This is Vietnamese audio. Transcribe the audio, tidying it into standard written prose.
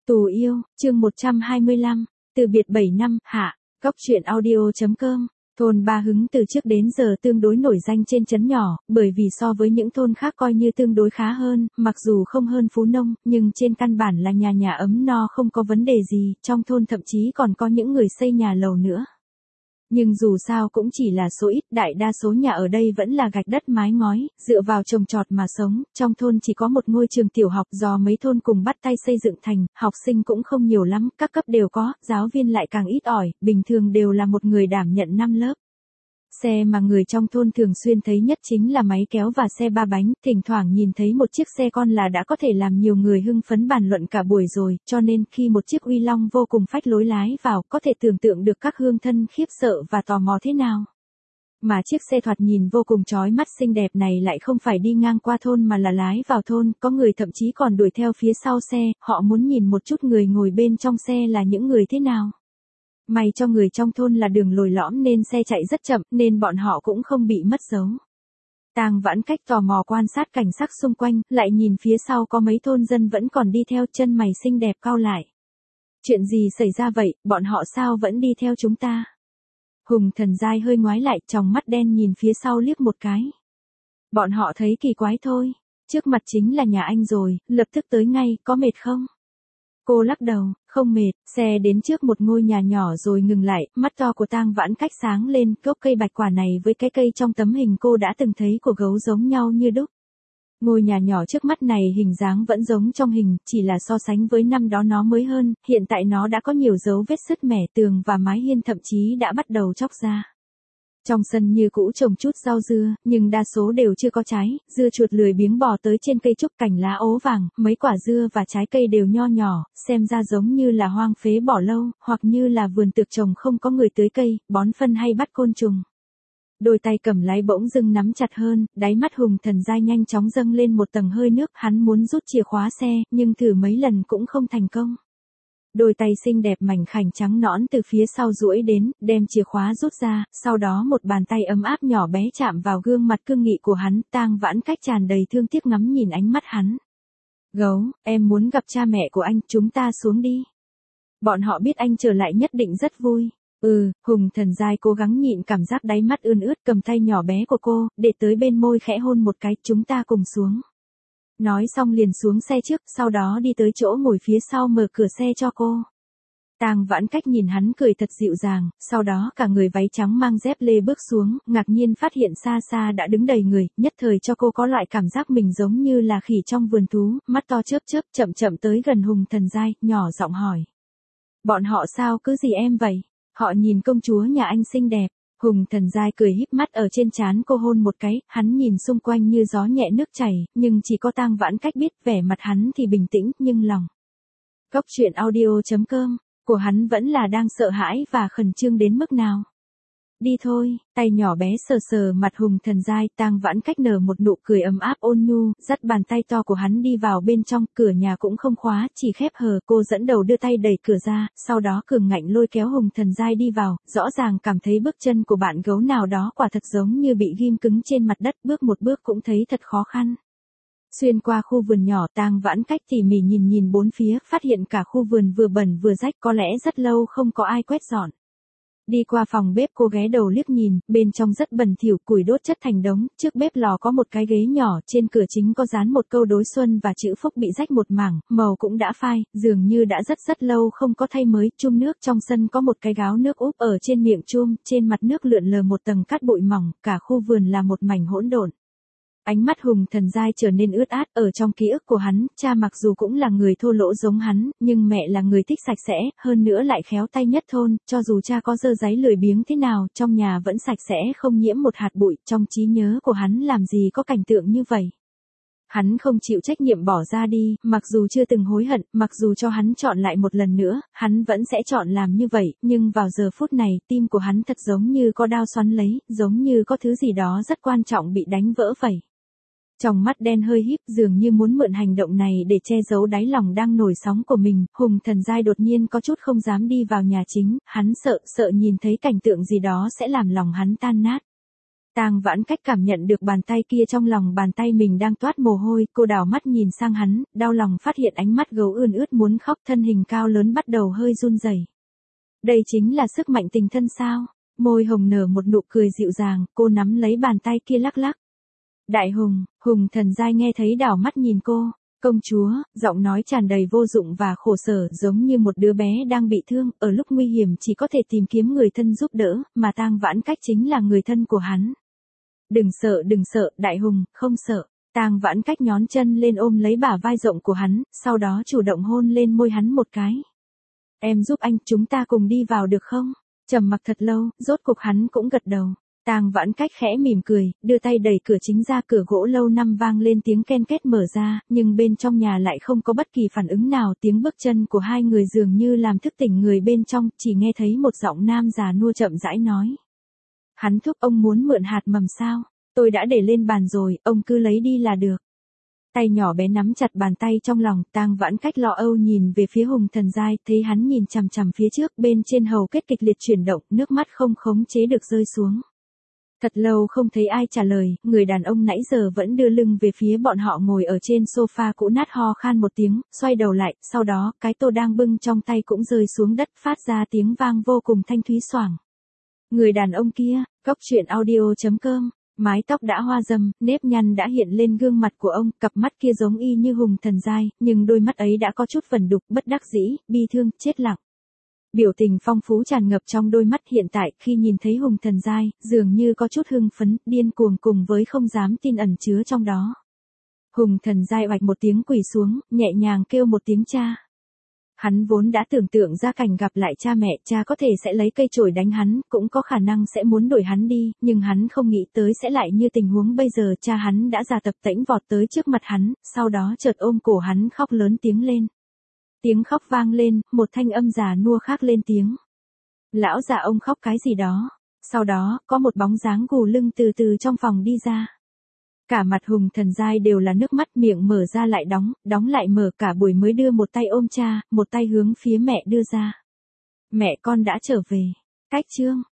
Tù yêu, chương 125, từ biệt 7 năm, hạ, góc truyện audio.com. Thôn Ba Hứng từ trước đến giờ tương đối nổi danh trên trấn nhỏ, bởi vì so với những thôn khác coi như tương đối khá hơn, mặc dù không hơn Phú Nông, nhưng trên căn bản là nhà nhà ấm no không có vấn đề gì, trong thôn thậm chí còn có những người xây nhà lầu nữa. Nhưng dù sao cũng chỉ là số ít, đại đa số nhà ở đây vẫn là gạch đất mái ngói, dựa vào trồng trọt mà sống, trong thôn chỉ có một ngôi trường tiểu học do mấy thôn cùng bắt tay xây dựng thành, học sinh cũng không nhiều lắm, các cấp đều có, giáo viên lại càng ít ỏi, bình thường đều là một người đảm nhận 5 lớp. Xe mà người trong thôn thường xuyên thấy nhất chính là máy kéo và xe ba bánh, thỉnh thoảng nhìn thấy một chiếc xe con là đã có thể làm nhiều người hưng phấn bàn luận cả buổi rồi, cho nên khi một chiếc uy long vô cùng phách lối lái vào, có thể tưởng tượng được các hương thân khiếp sợ và tò mò thế nào. Mà chiếc xe thoạt nhìn vô cùng chói mắt xinh đẹp này lại không phải đi ngang qua thôn mà là lái vào thôn, có người thậm chí còn đuổi theo phía sau xe, họ muốn nhìn một chút người ngồi bên trong xe là những người thế nào. May cho người trong thôn là đường lồi lõm nên xe chạy rất chậm, nên bọn họ cũng không bị mất dấu. Tang Vãn Cách tò mò quan sát cảnh sắc xung quanh, lại nhìn phía sau có mấy thôn dân vẫn còn đi theo, chân mày xinh đẹp cau lại. Chuyện gì xảy ra vậy, bọn họ sao vẫn đi theo chúng ta? Hùng Thần Giai hơi ngoái lại, tròng mắt đen nhìn phía sau liếc một cái. Bọn họ thấy kỳ quái thôi, trước mặt chính là nhà anh rồi, lập tức tới ngay, có mệt không? Cô lắc đầu, không mệt, xe đến trước một ngôi nhà nhỏ rồi ngừng lại, mắt to của Tang Vãn Cách sáng lên, gốc cây bạch quả này với cái cây trong tấm hình cô đã từng thấy của gấu giống nhau như đúc. Ngôi nhà nhỏ trước mắt này hình dáng vẫn giống trong hình, chỉ là so sánh với năm đó nó mới hơn, hiện tại nó đã có nhiều dấu vết sứt mẻ, tường và mái hiên thậm chí đã bắt đầu chóc ra. Trong sân như cũ trồng chút rau dưa, nhưng đa số đều chưa có trái, dưa chuột lười biếng bò tới trên cây trúc, cành lá ố vàng, mấy quả dưa và trái cây đều nho nhỏ, xem ra giống như là hoang phế bỏ lâu, hoặc như là vườn tược trồng không có người tưới cây, bón phân hay bắt côn trùng. Đôi tay cầm lái bỗng dưng nắm chặt hơn, đáy mắt Hùng Thần Giai nhanh chóng dâng lên một tầng hơi nước, hắn muốn rút chìa khóa xe, nhưng thử mấy lần cũng không thành công. Đôi tay xinh đẹp mảnh khảnh trắng nõn từ phía sau duỗi đến, đem chìa khóa rút ra, sau đó một bàn tay ấm áp nhỏ bé chạm vào gương mặt cương nghị của hắn, Tang Vãn Cách tràn đầy thương tiếc ngắm nhìn ánh mắt hắn. Gấu, em muốn gặp cha mẹ của anh, chúng ta xuống đi. Bọn họ biết anh trở lại nhất định rất vui. Hùng Thần Giai cố gắng nhịn cảm giác đáy mắt ươn ướt, cầm tay nhỏ bé của cô, để tới bên môi khẽ hôn một cái, chúng ta cùng xuống. Nói xong liền xuống xe trước, sau đó đi tới chỗ ngồi phía sau mở cửa xe cho cô. Tang Vãn Cách nhìn hắn cười thật dịu dàng, sau đó cả người váy trắng mang dép lê bước xuống, ngạc nhiên phát hiện xa xa đã đứng đầy người, nhất thời cho cô có loại cảm giác mình giống như là khỉ trong vườn thú, mắt to chớp chớp, chậm chậm tới gần Hùng Thần Giai, nhỏ giọng hỏi. Bọn họ sao cứ gì em vậy? Họ nhìn công chúa nhà anh xinh đẹp. Hùng Thần Giai cười híp mắt ở trên trán cô hôn một cái, hắn nhìn xung quanh như gió nhẹ nước chảy, nhưng chỉ có Tang Vãn Cách biết vẻ mặt hắn thì bình tĩnh, nhưng lòng. Góc truyện audio.com, của hắn vẫn là đang sợ hãi và khẩn trương đến mức nào. Đi thôi, tay nhỏ bé sờ sờ mặt Hùng Thần Giai, Tang Vãn Cách nở một nụ cười ấm áp ôn nhu, dắt bàn tay to của hắn đi vào bên trong, cửa nhà cũng không khóa, chỉ khép hờ, cô dẫn đầu đưa tay đẩy cửa ra, sau đó cường ngạnh lôi kéo Hùng Thần Giai đi vào, rõ ràng cảm thấy bước chân của bạn gấu nào đó quả thật giống như bị ghim cứng trên mặt đất, bước một bước cũng thấy thật khó khăn. Xuyên qua khu vườn nhỏ, Tang Vãn Cách tỉ mỉ nhìn bốn phía, phát hiện cả khu vườn vừa bẩn vừa rách, có lẽ rất lâu không có ai quét dọn. Đi qua phòng bếp cô ghé đầu liếc nhìn, bên trong rất bẩn thỉu, củi đốt chất thành đống, trước bếp lò có một cái ghế nhỏ, trên cửa chính có dán một câu đối xuân và chữ phúc bị rách một mảng, màu cũng đã phai, dường như đã rất lâu không có thay mới, chum nước trong sân có một cái gáo nước úp ở trên miệng chum, trên mặt nước lượn lờ một tầng cát bụi mỏng, cả khu vườn là một mảnh hỗn độn. Ánh mắt Hùng Thần Giai trở nên ướt át, ở trong ký ức của hắn, cha mặc dù cũng là người thô lỗ giống hắn, nhưng mẹ là người thích sạch sẽ, hơn nữa lại khéo tay nhất thôn, cho dù cha có dơ dáy lười biếng thế nào, trong nhà vẫn sạch sẽ không nhiễm một hạt bụi, trong trí nhớ của hắn làm gì có cảnh tượng như vậy. Hắn không chịu trách nhiệm bỏ ra đi, mặc dù chưa từng hối hận, mặc dù cho hắn chọn lại một lần nữa, hắn vẫn sẽ chọn làm như vậy, nhưng vào giờ phút này, tim của hắn thật giống như có đao xoắn lấy, giống như có thứ gì đó rất quan trọng bị đánh vỡ vậy. Trong mắt đen hơi híp, dường như muốn mượn hành động này để che giấu đáy lòng đang nổi sóng của mình, Hùng Thần Giai đột nhiên có chút không dám đi vào nhà chính, hắn sợ nhìn thấy cảnh tượng gì đó sẽ làm lòng hắn tan nát. Tang Vãn Cách cảm nhận được bàn tay kia trong lòng bàn tay mình đang toát mồ hôi, cô đảo mắt nhìn sang hắn, đau lòng phát hiện ánh mắt gấu ươn ướt muốn khóc, thân hình cao lớn bắt đầu hơi run rẩy. Đây chính là sức mạnh tình thân sao? Môi hồng nở một nụ cười dịu dàng, cô nắm lấy bàn tay kia lắc lắc. Đại Hùng, Hùng Thần Giai nghe thấy đảo mắt nhìn cô. Công chúa, giọng nói tràn đầy vô dụng và khổ sở, giống như một đứa bé đang bị thương, ở lúc nguy hiểm chỉ có thể tìm kiếm người thân giúp đỡ, mà Tang Vãn Cách chính là người thân của hắn. Đừng sợ, Đại Hùng, không sợ. Tang Vãn Cách nhón chân lên ôm lấy bả vai rộng của hắn, sau đó chủ động hôn lên môi hắn một cái. Em giúp anh, chúng ta cùng đi vào được không? Trầm mặc thật lâu, rốt cục hắn cũng gật đầu. Tang Vãn Cách khẽ mỉm cười, đưa tay đẩy cửa chính ra, cửa gỗ lâu năm vang lên tiếng ken két mở ra, nhưng bên trong nhà lại không có bất kỳ phản ứng nào, tiếng bước chân của hai người dường như làm thức tỉnh người bên trong, chỉ nghe thấy một giọng nam già nua chậm rãi nói. Hắn thúc, ông muốn mượn hạt mầm sao? Tôi đã để lên bàn rồi, ông cứ lấy đi là được. Tay nhỏ bé nắm chặt bàn tay trong lòng, Tang Vãn Cách lo âu nhìn về phía Hùng Thần Giai, thấy hắn nhìn chằm chằm phía trước, bên trên hầu kết kịch liệt chuyển động, nước mắt không khống chế được rơi xuống. Thật lâu không thấy ai trả lời, người đàn ông nãy giờ vẫn đưa lưng về phía bọn họ ngồi ở trên sofa cũ nát ho khan một tiếng, xoay đầu lại, sau đó, cái tô đang bưng trong tay cũng rơi xuống đất, phát ra tiếng vang vô cùng thanh thúy xoảng. Người đàn ông kia, Cóc Truyện Audio.com. Mái tóc đã hoa râm, nếp nhăn đã hiện lên gương mặt của ông, cặp mắt kia giống y như Hùng Thần Giai, nhưng đôi mắt ấy đã có chút vẩn đục, bất đắc dĩ, bi thương, chết lặng. Biểu tình phong phú tràn ngập trong đôi mắt hiện tại, khi nhìn thấy Hùng Thần Giai, dường như có chút hưng phấn, điên cuồng cùng với không dám tin ẩn chứa trong đó. Hùng Thần Giai oạch một tiếng quỳ xuống, nhẹ nhàng kêu một tiếng cha. Hắn vốn đã tưởng tượng ra cảnh gặp lại cha mẹ, cha có thể sẽ lấy cây chổi đánh hắn, cũng có khả năng sẽ muốn đuổi hắn đi, nhưng hắn không nghĩ tới sẽ lại như tình huống bây giờ, cha hắn đã già tập tễnh vọt tới trước mặt hắn, sau đó chợt ôm cổ hắn khóc lớn tiếng lên. Tiếng khóc vang lên, một thanh âm già nua khác lên tiếng. Lão già ông khóc cái gì đó. Sau đó, có một bóng dáng gù lưng từ từ trong phòng đi ra. Cả mặt Hùng Thần Giai đều là nước mắt, miệng mở ra lại đóng, đóng lại mở, cả buổi mới đưa một tay ôm cha, một tay hướng phía mẹ đưa ra. Mẹ con đã trở về. Cách chương